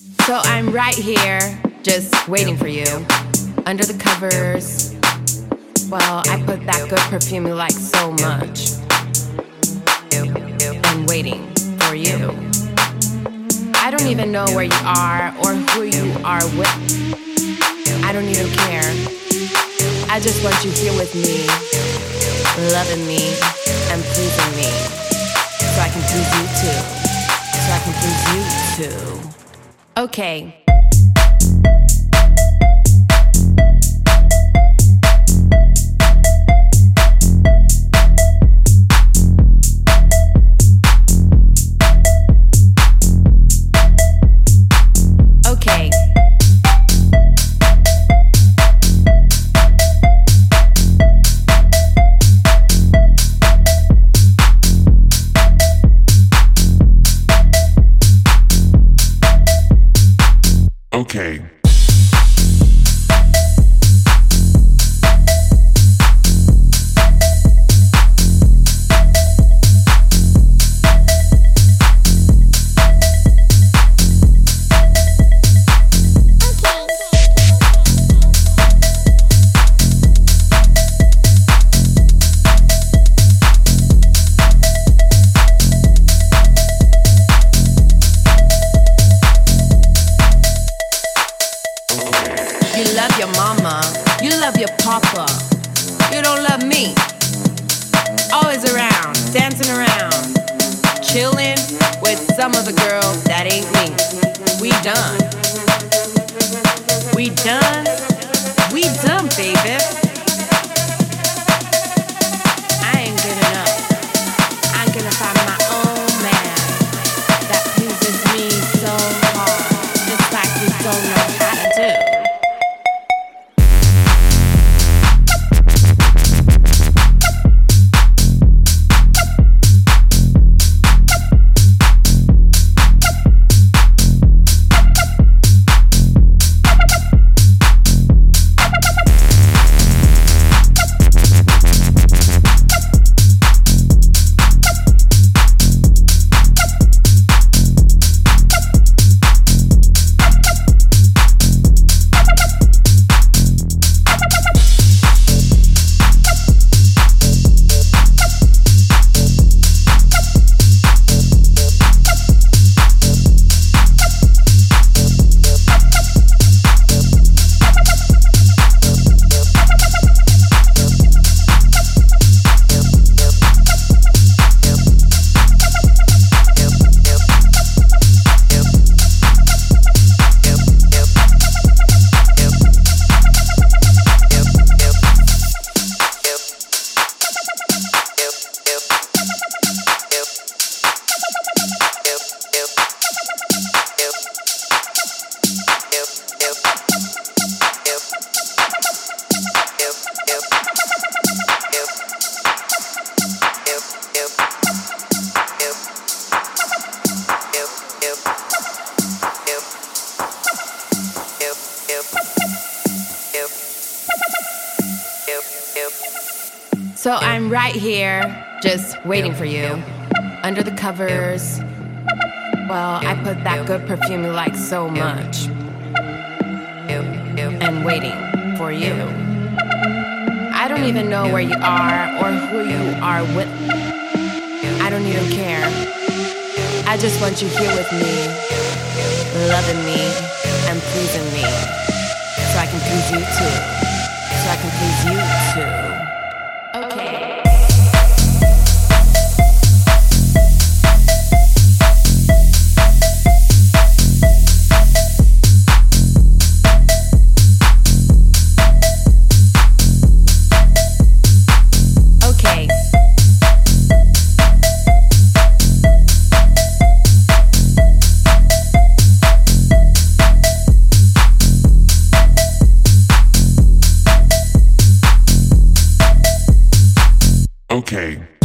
So I'm right here, just waiting for you. Under the covers. Well, I put that good perfume you like so much. And waiting for you. I don't even know where you are or who you are with. I don't even care. I just want you here with me, loving me and pleasing me. So I can please you too. So I can please you too. Okay. Okay. You love your mama, you love your papa. You don't love me. Always around, dancing around, chilling with some other girl that ain't me. We done. We done. We done, baby. I ain't good enough. I'm gonna find my own man that pleases me so hard, just like we don't know how to do. So I'm right here, just waiting for you. Under the covers. Well, I put that good perfume you like so much. And waiting for you. I don't even know where you are or who you are with. I don't even care. I just want you here with me, loving me and pleasing me. So I can please you too. So I can please you too. Okay. Okay.